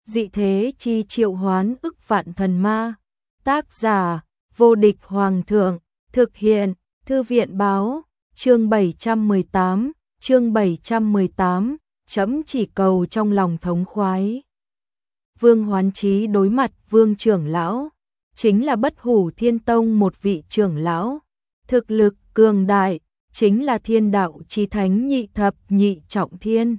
dị thế chi triệu hoán ức vạn thần ma. Tác giả, vô địch hoàng thượng, thực hiện, thư viện báo, chương 718, chấm chỉ cầu trong lòng thống khoái. Vương Hoán Chí đối mặt Vương trưởng lão, chính là Bất Hủ Thiên Tông một vị trưởng lão, thực lực cường đại, chính là Thiên Đạo Chí Thánh nhị thập nhị trọng thiên.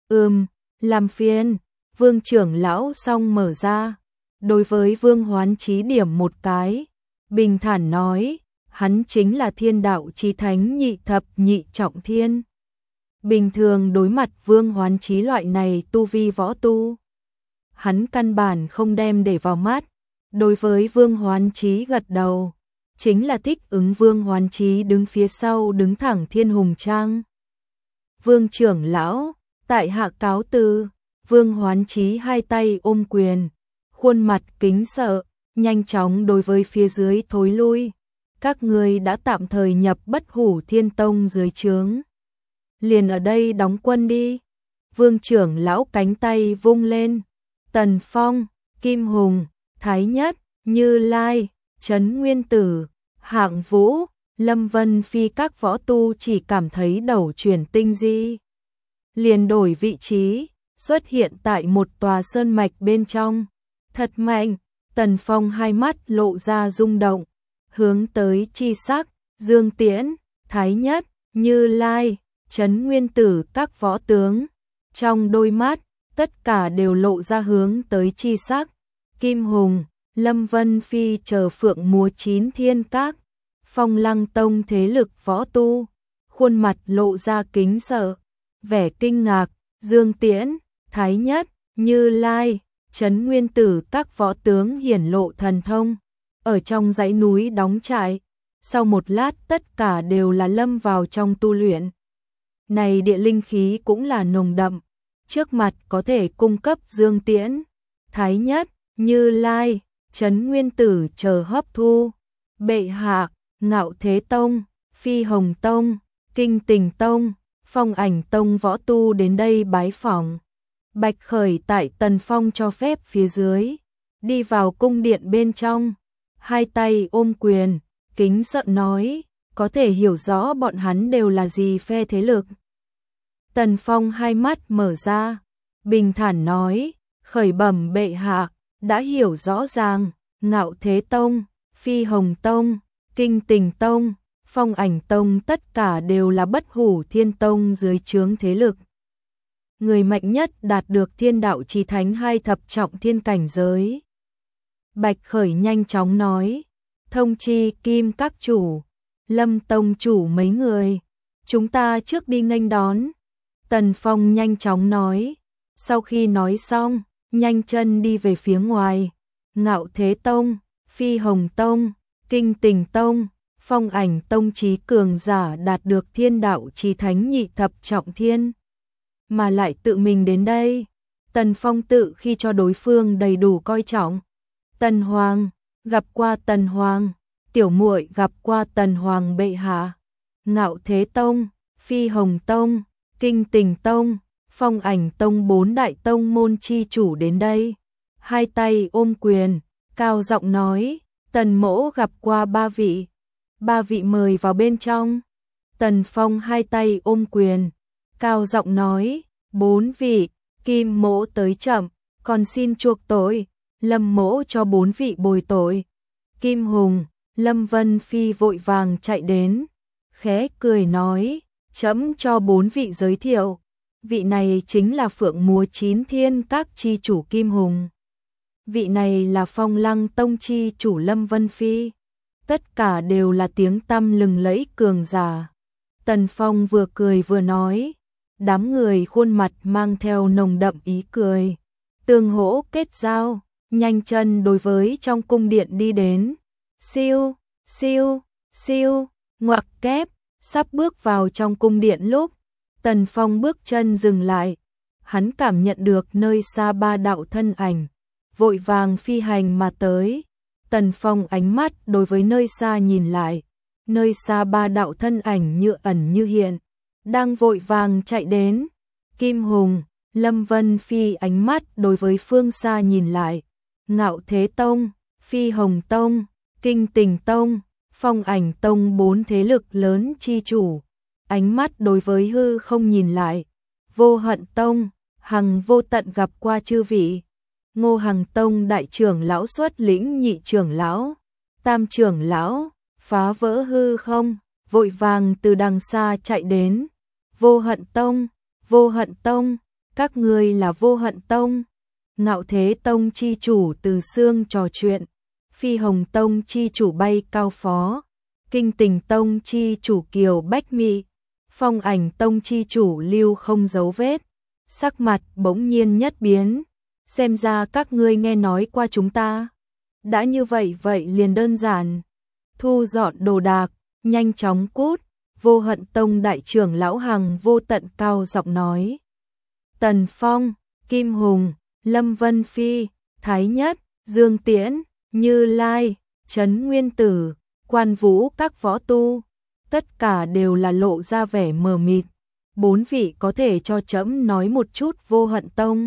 Làm phiền. Vương trưởng lão xong mở ra, đối với Vương Hoán Chí điểm một cái, bình thản nói, hắn chính là Thiên Đạo Chí Thánh nhị thập nhị trọng thiên. Bình thường đối mặt Vương Hoán Chí loại này tu vi võ tu, hắn căn bản không đem để vào mắt. Đối với Vương Hoán Chí gật đầu, chính là thích ứng Vương Hoán Chí đứng phía sau đứng thẳng Thiên Hùng Trang. Vương trưởng lão, tại hạ cáo từ. Vương Hoán Chí hai tay ôm quyền, khuôn mặt kính sợ, nhanh chóng đối với phía dưới thối lui. Các ngươi đã tạm thời nhập Bất Hủ Thiên Tông dưới trướng, liền ở đây đóng quân đi. Vương trưởng lão cánh tay vung lên, Tần Phong, Kim Hùng, Thái Nhất, Như Lai, Trấn Nguyên Tử, Hạng Vũ, Lâm Vân Phi các võ tu chỉ cảm thấy đầu chuyển tinh di, liền đổi vị trí, xuất hiện tại một tòa sơn mạch bên trong. Thật mạnh. Tần Phong hai mắt lộ ra rung động, hướng tới Chi Sắc, Dương Tiễn, Thái Nhất, Như Lai, Trấn Nguyên Tử các võ tướng, trong đôi mắt tất cả đều lộ ra hướng tới Chi Sắc. Kim Hùng, Lâm Vân Phi chờ Phượng múa 9 thiên các, Phong Lăng Tông thế lực võ tu, khuôn mặt lộ ra kính sợ, vẻ kinh ngạc. Dương Tiễn, Thái Nhất, Như Lai, Trấn Nguyên Tử các võ tướng hiển lộ thần thông, ở trong dãy núi đóng trại. Sau một lát tất cả đều là lâm vào trong tu luyện. Này địa linh khí cũng là nồng đậm, trước mặt có thể cung cấp Dương Tiễn, Thái Nhất, Như Lai, Trấn Nguyên Tử chờ hấp thu. Bệ hạ, Ngạo Thế Tông, Phi Hồng Tông, Kinh Tình Tông, Phong Ảnh Tông võ tu đến đây bái phỏng. Bạch Khởi tại Tần Phong cho phép phía dưới, đi vào cung điện bên trong, hai tay ôm quyền, kính sợ nói, có thể hiểu rõ bọn hắn đều là gì phe thế lực. Tần Phong hai mắt mở ra, bình thản nói, khởi bẩm bệ hạ, đã hiểu rõ ràng, Ngạo Thế Tông, Phi Hồng Tông, Kinh Tình Tông, Phong Ảnh Tông tất cả đều là Bất Hủ Thiên Tông dưới trướng thế lực. Người mạnh nhất đạt được Thiên Đạo Chí Thánh hai thập trọng thiên cảnh giới. Bạch Khởi nhanh chóng nói, thông chi Kim các chủ, Lâm tông chủ mấy người, chúng ta trước đi nghênh đón. Tần Phong nhanh chóng nói, sau khi nói xong, nhanh chân đi về phía ngoài. Ngạo Thế Tông, Phi Hồng Tông, Kinh Tình Tông, Phong Ảnh Tông trí cường giả đạt được Thiên Đạo Chí Thánh nhị thập trọng thiên, mà lại tự mình đến đây. Tần Phong tự khi cho đối phương đầy đủ coi trọng. Tần Hoàng, gặp qua Tần Hoàng, tiểu muội gặp qua Tần Hoàng bệ hạ. Ngạo Thế Tông, Phi Hồng Tông, Kinh Tình Tông, Phong Ảnh Tông bốn đại tông môn chi chủ đến đây. Hai tay ôm quyền, cao giọng nói, Tần mỗ gặp qua ba vị mời vào bên trong. Tần Phong hai tay ôm quyền, cao giọng nói, 4 vị, Kim mỗ tới chậm, còn xin chuộc tội, Lâm mỗ cho 4 vị bồi tội. Kim Hùng, Lâm Vân Phi vội vàng chạy đến, khẽ cười nói, trẫm cho 4 vị giới thiệu, vị này chính là Phượng múa 9 thiên các chi chủ Kim Hùng, vị này là Phong Lăng Tông chi chủ Lâm Vân Phi, tất cả đều là tiếng tăm lừng lẫy cường giả. Tần Phong vừa cười vừa nói, đám người khuôn mặt mang theo nồng đậm ý cười, tương hỗ kết giao, nhanh chân đối với trong cung điện đi đến. Siêu, siêu, siêu, ngoặc kép, sắp bước vào trong cung điện lúc, Tần Phong bước chân dừng lại, hắn cảm nhận được nơi xa ba đạo thân ảnh, vội vàng phi hành mà tới. Tần Phong ánh mắt đối với nơi xa nhìn lại, nơi xa ba đạo thân ảnh như ẩn như hiện, đang vội vàng chạy đến. Kim Hùng, Lâm Vân Phi ánh mắt đối với phương xa nhìn lại. Ngạo Thế Tông, Phi Hồng Tông, Kinh Tình Tông, Phong Ảnh Tông, 4 thế lực lớn chi chủ. Ánh mắt đối với hư không nhìn lại. Vô Hận Tông, Hằng Vô Tận gặp qua chư vị. Ngô Hằng Tông đại trưởng lão xuất lĩnh nhị trưởng lão, tam trưởng lão, phá vỡ hư không, vội vàng từ đằng xa chạy đến. Vô Hận Tông, Vô Hận Tông, các ngươi là Vô Hận Tông. Ngạo Thế Tông chi chủ Từ Xương trò chuyện. Phi Hồng Tông chi chủ Bay Cao Phó, Kinh Tình Tông chi chủ Kiều Bách Mị, Phong Ảnh Tông chi chủ Lưu Không Dấu Vết. Sắc mặt bỗng nhiên nhất biến, xem ra các ngươi nghe nói qua chúng ta. Đã như vậy liền đơn giản, thu dọn đồ đạc, nhanh chóng cút. Vô Hận Tông đại trưởng lão Hằng Vô Tận cao giọng nói. Tần Phong, Kim Hùng, Lâm Vân Phi, Thái Nhất, Dương Tiễn, Như Lai, Trấn Nguyên Tử, Quan Vũ các võ tu, tất cả đều là lộ ra vẻ mờ mịt. 4 vị có thể cho trẫm nói một chút Vô Hận Tông?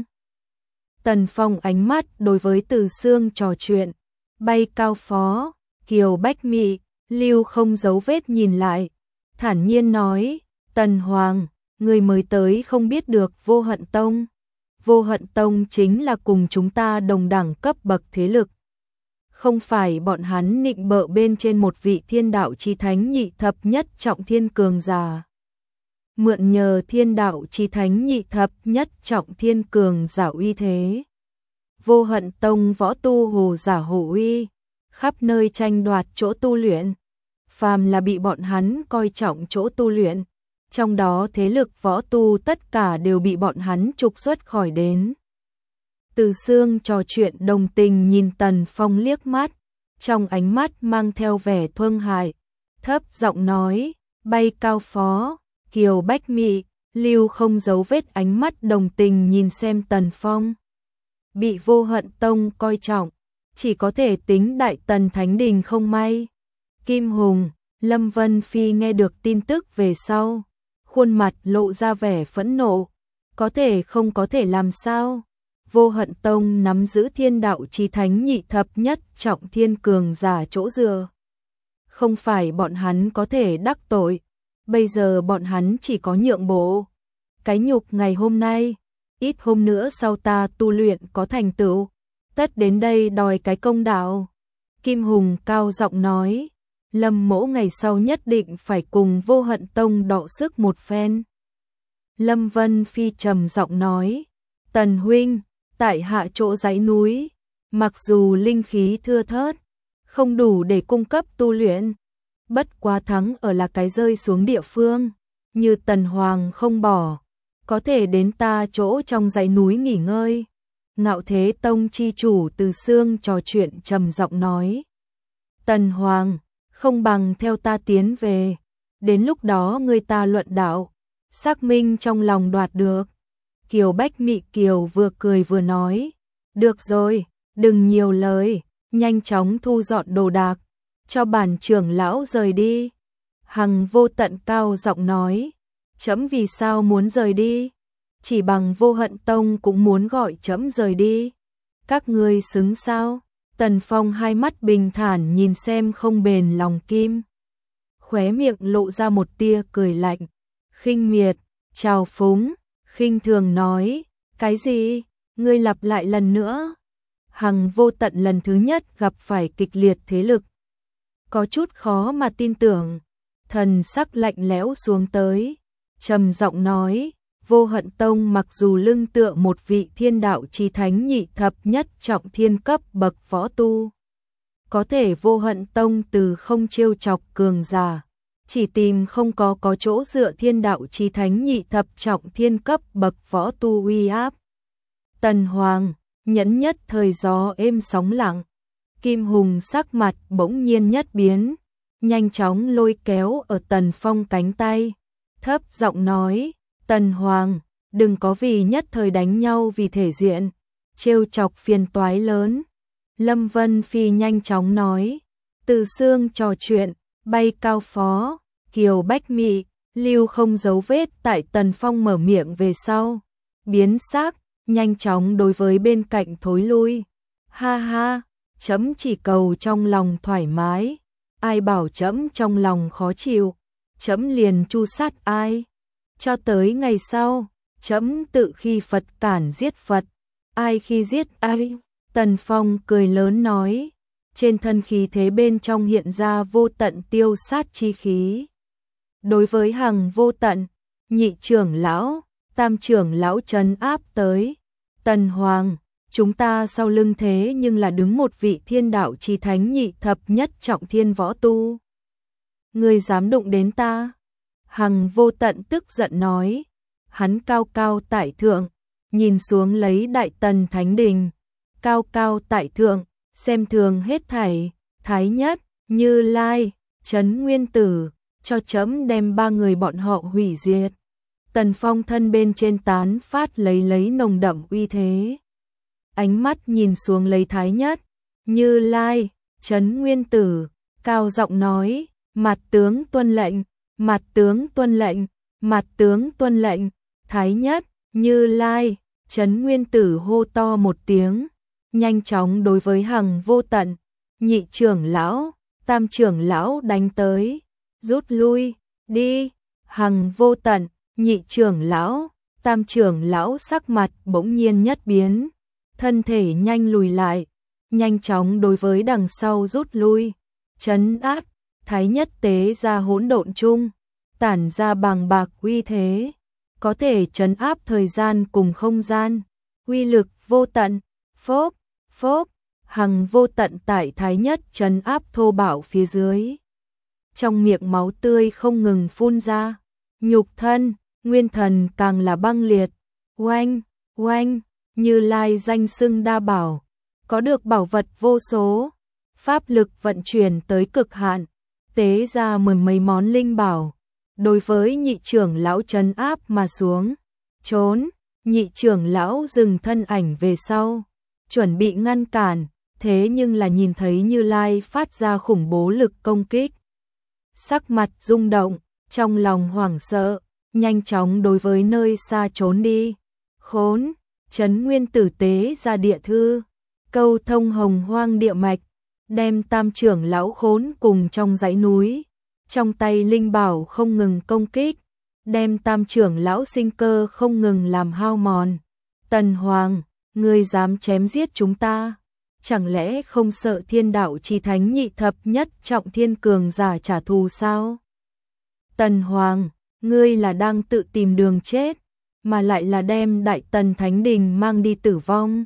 Tần Phong ánh mắt đối với Từ Xương trò chuyện. Bay Cao Phó, Kiều Bách Mị, Lưu Không Dấu Vết nhìn lại, thản nhiên nói. Tần Hoàng, người mới tới không biết được Vô Hận Tông. Vô Hận Tông chính là cùng chúng ta đồng đẳng cấp bậc thế lực. Không phải bọn hắn nịnh bợ bên trên một vị thiên đạo chí thánh nhị thập nhất trọng thiên cường giả. Mượn nhờ thiên đạo chí thánh nhị thập nhất trọng thiên cường giả uy thế. Vô Hận Tông võ tu hồ giả hồ uy, khắp nơi tranh đoạt chỗ tu luyện. Phàm là bị bọn hắn coi trọng chỗ tu luyện, trong đó thế lực võ tu tất cả đều bị bọn hắn trục xuất khỏi đến. Từ Xương trò chuyện đồng tình nhìn Tần Phong liếc mắt, trong ánh mắt mang theo vẻ thương hại, thấp giọng nói. Bay Cao Phó, Kiều Bách Mị, Lưu Không Dấu Vết ánh mắt đồng tình nhìn xem Tần Phong. Bị Vô Hận Tông coi trọng, chỉ có thể tính Đại Tần Thánh Đình không may. Kim Hùng, Lâm Vân Phi nghe được tin tức về sau, khuôn mặt lộ ra vẻ phẫn nộ. Có thể không có thể làm sao? Vô Hận Tông nắm giữ thiên đạo chí thánh nhị thập nhất trọng thiên cường giả chỗ dựa. Không phải bọn hắn có thể đắc tội, bây giờ bọn hắn chỉ có nhượng bộ. Cái nhục ngày hôm nay, ít hôm nữa sau ta tu luyện có thành tựu, tất đến đây đòi cái công đạo. Kim Hùng cao giọng nói. Lâm mỗ ngày sau nhất định phải cùng Vô Hận Tông đọ sức một phen. Lâm Vân Phi trầm giọng nói. Tần huynh, tại hạ chỗ dãy núi, mặc dù linh khí thưa thớt, không đủ để cung cấp tu luyện, bất quá thắng ở là cái rơi xuống địa phương, như Tần Hoàng không bỏ, có thể đến ta chỗ trong dãy núi nghỉ ngơi. Ngạo Thế Tông chi chủ Từ Xương trò chuyện trầm giọng nói. Tần Hoàng, không bằng theo ta tiến về, đến lúc đó người ta luận đạo, xác minh trong lòng đoạt được. Kiều Bách Mị Kiều vừa cười vừa nói. Được rồi, đừng nhiều lời, nhanh chóng thu dọn đồ đạc, cho bản trưởng lão rời đi. Hằng Vô Tận cao giọng nói. Trẫm vì sao muốn rời đi? Chỉ bằng Vô Hận Tông cũng muốn gọi trẫm rời đi. Các ngươi xứng sao? Tần Phong hai mắt bình thản nhìn xem không bền lòng kim. Khóe miệng lộ ra một tia cười lạnh, khinh miệt, trào phúng, khinh thường nói. Cái gì? Ngươi lặp lại lần nữa. Hằng Vô Tận lần thứ nhất gặp phải kịch liệt thế lực, có chút khó mà tin tưởng, thần sắc lạnh lẽo xuống tới, trầm giọng nói. Vô Hận Tông mặc dù lưng tựa một vị thiên đạo chí thánh nhị thập nhất trọng thiên cấp bậc võ tu, có thể Vô Hận Tông từ không trêu chọc cường giả, chỉ tìm không có chỗ dựa thiên đạo chí thánh nhị thập trọng thiên cấp bậc võ tu uy áp. Tần Hoàng, nhẫn nhất thời gió êm sóng lặng. Kim Hùng sắc mặt bỗng nhiên nhất biến, nhanh chóng lôi kéo ở Tần Phong cánh tay, thấp giọng nói. Tần Hoàng, đừng có vì nhất thời đánh nhau vì thể diện, trêu chọc phiền toái lớn. Lâm Vân Phi nhanh chóng nói. Từ Xương trò chuyện, Bay Cao Phó, Kiều Bách Mị, Lưu Không Dấu Vết tại Tần Phong mở miệng về sau, biến sắc, nhanh chóng đối với bên cạnh thối lui. Ha ha, trẫm chỉ cầu trong lòng thoải mái, ai bảo trẫm trong lòng khó chịu, trẫm liền tru sát ai. Cho tới ngày sau, trẫm tự khi Phật cản giết Phật, ai khi giết ai. Tần Phong cười lớn nói, trên thân khí thế bên trong hiện ra vô tận tiêu sát chi khí. Đối với Hằng Vô Tận, nhị trưởng lão, tam trưởng lão trấn áp tới. Tần Hoàng, chúng ta sau lưng thế nhưng là đứng một vị thiên đạo chi thánh nhị thập nhất trọng thiên võ tu. Ngươi dám đụng đến ta? Hằng Vô Tận tức giận nói, hắn cao cao tại thượng, nhìn xuống lấy Đại Tần Thánh Đình, cao cao tại thượng, xem thường hết thảy, Thái Nhất, Như Lai, Trấn Nguyên Tử, cho trẫm đem ba người bọn họ hủy diệt. Tần Phong thân bên trên tán phát lấy nồng đậm uy thế. Ánh mắt nhìn xuống lấy Thái Nhất, Như Lai, Trấn Nguyên Tử, cao giọng nói, mặt tướng tuân lệnh, mặt tướng tuân lệnh, mặt tướng tuân lệnh. Thái Nhất, Như Lai, Trấn Nguyên Tử hô to một tiếng, nhanh chóng đối với Hằng Vô Tận, nhị trưởng lão, tam trưởng lão đánh tới, rút lui, đi. Hằng Vô Tận, nhị trưởng lão, tam trưởng lão sắc mặt bỗng nhiên nhất biến, thân thể nhanh lùi lại, nhanh chóng đối với đằng sau rút lui, trấn áp. Thái Nhất tế ra hỗn độn chung, tản ra bàng bạc uy thế, có thể trấn áp thời gian cùng không gian, uy lực vô tận. Phốp, phốp, Hằng Vô Tận tại Thái Nhất trấn áp thô bạo phía dưới. Trong miệng máu tươi không ngừng phun ra, nhục thân, nguyên thần càng là băng liệt. Oanh, oanh, Như Lai danh xưng đa bảo, có được bảo vật vô số, pháp lực vận chuyển tới cực hạn, tế ra mười mấy món linh bảo, đối với nhị trưởng lão trấn áp mà xuống. Trốn, nhị trưởng lão dừng thân ảnh về sau, chuẩn bị ngăn cản, thế nhưng là nhìn thấy Như Lai phát ra khủng bố lực công kích. Sắc mặt rung động, trong lòng hoảng sợ, nhanh chóng đối với nơi xa trốn đi. Khốn, Trấn Nguyên Tử tế ra địa thư, câu thông hồng hoang địa mạch, đem tam trưởng lão khốn cùng trong dãy núi, trong tay linh bảo không ngừng công kích, đem tam trưởng lão sinh cơ không ngừng làm hao mòn. Tần Hoàng, ngươi dám chém giết chúng ta, chẳng lẽ không sợ thiên đạo chi thánh nhị thập nhất trọng thiên cường giả trả thù sao? Tần Hoàng, ngươi là đang tự tìm đường chết, mà lại là đem Đại Tần Thánh Đình mang đi tử vong.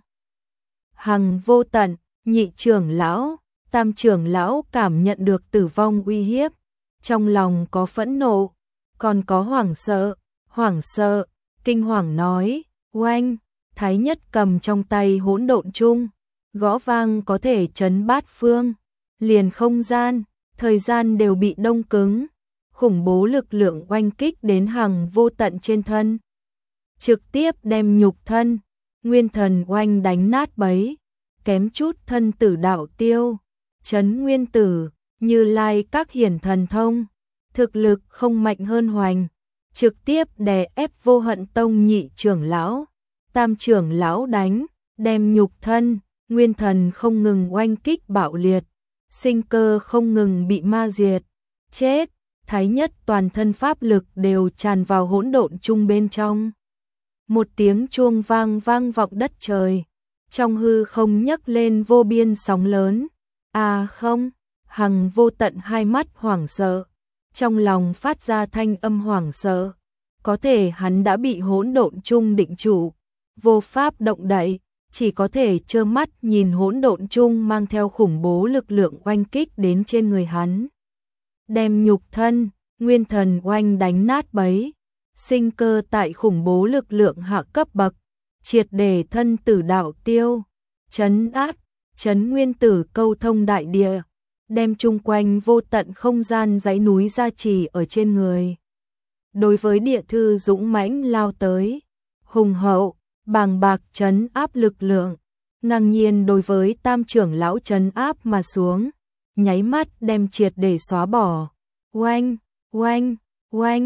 Hằng Vô Tận, nhị trưởng lão, tam trưởng lão cảm nhận được tử vong uy hiếp, trong lòng có phẫn nộ, còn có hoảng sợ, kinh hoàng nói, oanh. Thái Nhất cầm trong tay hỗn độn chung, gõ vang có thể trấn bát phương, liền không gian, thời gian đều bị đông cứng, khủng bố lực lượng oanh kích đến Hằng Vô Tận trên thân, trực tiếp đem nhục thân, nguyên thần oanh đánh nát bấy, kém chút thân tử đạo tiêu. Trấn Nguyên Tử, Như Lai các hiển thần thông, thực lực không mạnh hơn Hoành, trực tiếp đè ép Vô Hận Tông nhị trưởng lão, tam trưởng lão đánh, đem nhục thân, nguyên thần không ngừng oanh kích bạo liệt, sinh cơ không ngừng bị ma diệt. Chết, Thái Nhất toàn thân pháp lực đều tràn vào hỗn độn chung bên trong. Một tiếng chuông vang vang vọng đất trời, trong hư không nhấc lên vô biên sóng lớn. À không, Hằng Vô Tận hai mắt hoảng sợ, trong lòng phát ra thanh âm hoảng sợ, có thể hắn đã bị hỗn độn chung định trụ, vô pháp động đậy, chỉ có thể trơ mắt nhìn hỗn độn chung mang theo khủng bố lực lượng oanh kích đến trên người hắn, đem nhục thân, nguyên thần oanh đánh nát bấy, sinh cơ tại khủng bố lực lượng hạ cấp bậc, triệt để thân tử đạo tiêu. Trấn áp, Trấn Nguyên Tử câu thông đại địa, đem chung quanh vô tận không gian dãy núi gia trì ở trên người. Đối với địa thư dũng mãnh lao tới, hùng hậu, bàng bạc trấn áp lực lượng, ngang nhiên đối với tam trưởng lão trấn áp mà xuống, nháy mắt đem triệt để xóa bỏ. Oanh, oanh, oanh,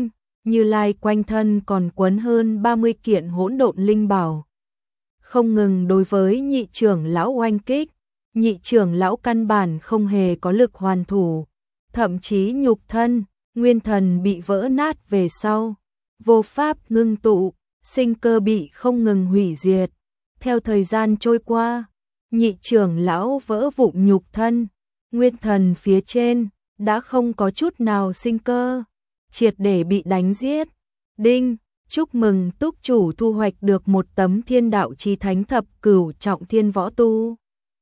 Như Lai quanh thân còn quấn hơn 30 kiện hỗn độn linh bảo. Không ngừng đối với nhị trưởng lão oanh kích, nhị trưởng lão căn bản không hề có lực hoàn thủ, thậm chí nhục thân, nguyên thần bị vỡ nát về sau, vô pháp ngưng tụ, sinh cơ bị không ngừng hủy diệt. Theo thời gian trôi qua, nhị trưởng lão vỡ vụn nhục thân, nguyên thần phía trên đã không có chút nào sinh cơ, triệt để bị đánh giết. Đinh, chúc mừng túc chủ thu hoạch được một tấm Thiên Đạo Chí Thánh Thập Cửu Trọng Thiên Võ Tu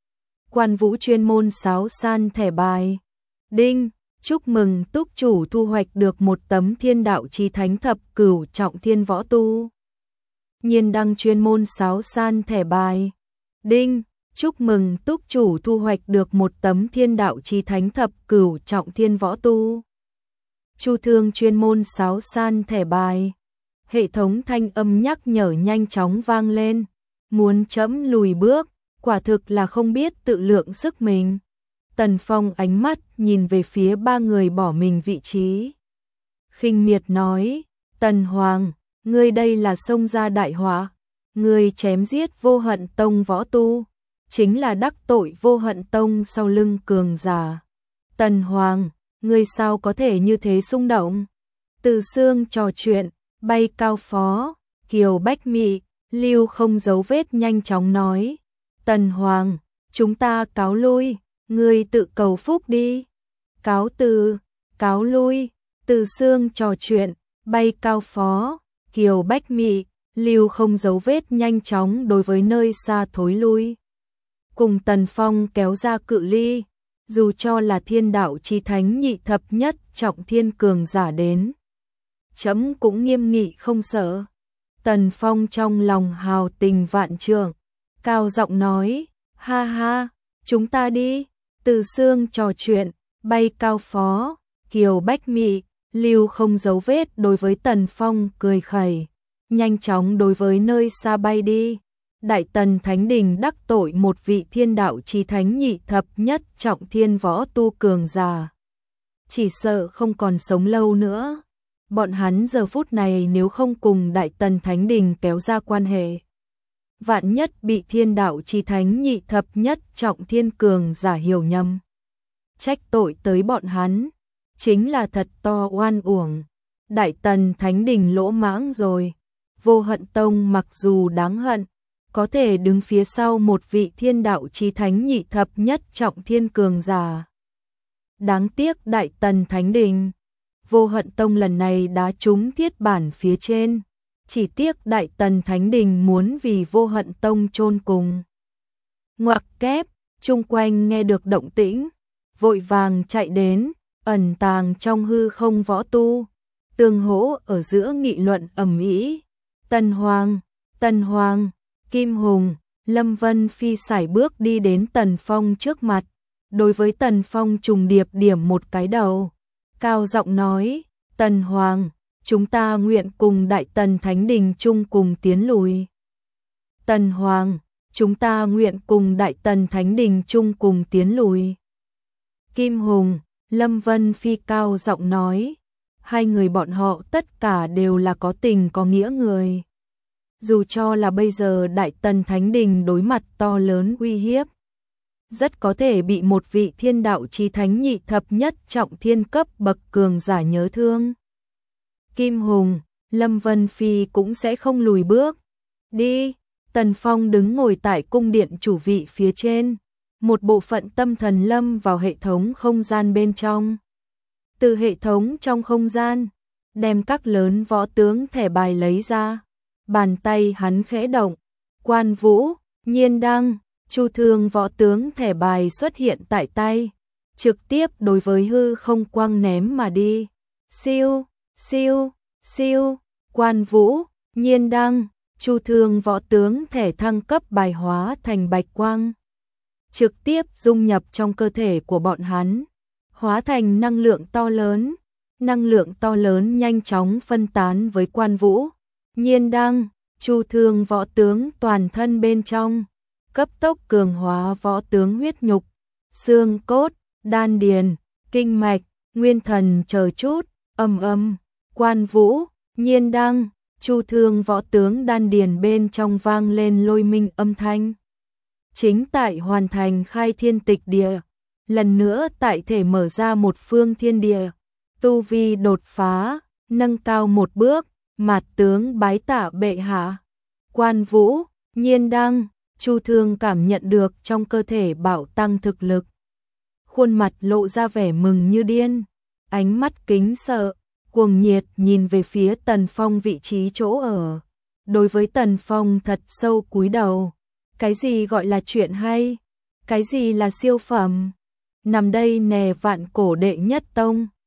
Quan Vũ chuyên môn sáo san thẻ bài. Đinh, chúc mừng túc chủ thu hoạch được một tấm Thiên Đạo Chí Thánh Thập Cửu Trọng Thiên Võ Tu Nhiên đăng chuyên môn sáo san thẻ bài. Đinh, chúc mừng túc chủ thu hoạch được một tấm Thiên Đạo Chí Thánh Thập Cửu Trọng Thiên Võ Tu Chu Thương chuyên môn sáo san thẻ bài. Hệ thống thanh âm nhắc nhở nhanh chóng vang lên. Muốn chấm lùi bước, quả thực là không biết tự lượng sức mình. Tần Phong ánh mắt nhìn về phía ba người bỏ mình vị trí. Khinh miệt nói, Tần Hoàng, ngươi đây là xông ra đại họa. Ngươi chém giết Vô Hận Tông võ tu, chính là đắc tội Vô Hận Tông sau lưng cường giả. Tần Hoàng, ngươi sao có thể như thế xung động? Từ xương trò chuyện, bay cao phó, Kiều Bách Mị, lưu không giấu vết nhanh chóng nói. Tần Hoàng, chúng ta cáo lui, ngươi tự cầu phúc đi. Cáo từ, cáo lui, từ xương trò chuyện, bay cao phó, Kiều Bách Mị, lưu không giấu vết nhanh chóng đối với nơi xa thối lui. Cùng Tần Phong kéo ra cự ly, dù cho là Thiên Đạo Chí Thánh nhị thập nhất trọng thiên cường giả đến, chấm cũng nghiêm nghị không sợ. Tần Phong trong lòng hào tình vạn trượng, cao giọng nói, ha ha, chúng ta đi. Từ xương trò chuyện, bay cao phó, Kiều Bách Mị, lưu không giấu vết đối với Tần Phong cười khẩy, nhanh chóng đối với nơi xa bay đi. Đại Tần Thánh Đình đắc tội một vị Thiên Đạo Chí Thánh nhị thập nhất trọng thiên võ tu cường giả, chỉ sợ không còn sống lâu nữa. Bọn hắn giờ phút này nếu không cùng Đại Tần Thánh Đình kéo ra quan hệ, vạn nhất bị Thiên Đạo Chí Thánh nhị thập nhất trọng thiên cường giả hiểu nhầm, trách tội tới bọn hắn, chính là thật to oan uổng. Đại Tần Thánh Đình lỗ mãng rồi. Vô Hận Tông mặc dù đáng hận, có thể đứng phía sau một vị Thiên Đạo Chí Thánh nhị thập nhất trọng thiên cường giả. Đáng tiếc Đại Tần Thánh Đình, Vô Hận Tông lần này đã trúng thiết bản phía trên, chỉ tiếc Đại Tần Thánh Đình muốn vì Vô Hận Tông chôn cùng. Ngoặc kép, chung quanh nghe được động tĩnh, vội vàng chạy đến, ẩn tàng trong hư không võ tu, tương hỗ ở giữa nghị luận ầm ĩ. Tần Hoàng, Tần Hoàng, Kim Hùng, Lâm Vân Phi sải bước đi đến Tần Phong trước mặt, đối với Tần Phong trùng điệp điểm một cái đầu, cao giọng nói, Tần Hoàng, chúng ta nguyện cùng Đại Tần Thánh Đình chung cùng tiến lùi. Tần Hoàng, chúng ta nguyện cùng Đại Tần Thánh Đình chung cùng tiến lùi. Kim Hùng, Lâm Vân Phi cao giọng nói, hai người bọn họ tất cả đều là có tình có nghĩa người. Dù cho là bây giờ Đại Tần Thánh Đình đối mặt to lớn uy hiếp, rất có thể bị một vị Thiên Đạo Chí Thánh nhị thập nhất trọng thiên cấp bậc cường giả nhớ thương. Kim Hùng, Lâm Vân Phi cũng sẽ không lùi bước. Đi, Tần Phong đứng ngồi tại cung điện chủ vị phía trên, một bộ phận tâm thần lâm vào hệ thống không gian bên trong. Từ hệ thống trong không gian, đem các lớn võ tướng thẻ bài lấy ra, bàn tay hắn khẽ động, Quan Vũ, Nhiên Đăng, Chu Thương võ tướng thẻ bài xuất hiện tại tay, trực tiếp đối với hư không quăng ném mà đi. Siêu, siêu, siêu, Quan Vũ, Nhiên Đăng, Chu Thương võ tướng thẻ thăng cấp bài hóa thành bạch quang, trực tiếp dung nhập trong cơ thể của bọn hắn, hóa thành năng lượng to lớn. Năng lượng to lớn nhanh chóng phân tán với Quan Vũ, Nhiên Đăng, Chu Thương võ tướng toàn thân bên trong, cấp tốc cường hóa võ tướng huyết nhục, xương cốt, đan điền, kinh mạch, nguyên thần chờ chút, Quan Vũ, Nhiên đăng, Chu Thương võ tướng đan điền bên trong vang lên lôi minh âm thanh. Chính tại hoàn thành khai thiên tịch địa, lần nữa tại thể mở ra một phương thiên địa, tu vi đột phá, nâng cao một bước, mạt tướng bái tạ bệ hạ. Quan Vũ, Nhiên đăng, Chu Thương cảm nhận được trong cơ thể bạo tăng thực lực. Khuôn mặt lộ ra vẻ mừng như điên, ánh mắt kính sợ, cuồng nhiệt nhìn về phía Tần Phong vị trí chỗ ở. Đối với Tần Phong thật sâu cúi đầu. Cái gì gọi là chuyện hay? Cái gì là siêu phẩm? Nằm đây nè vạn cổ đệ nhất tông.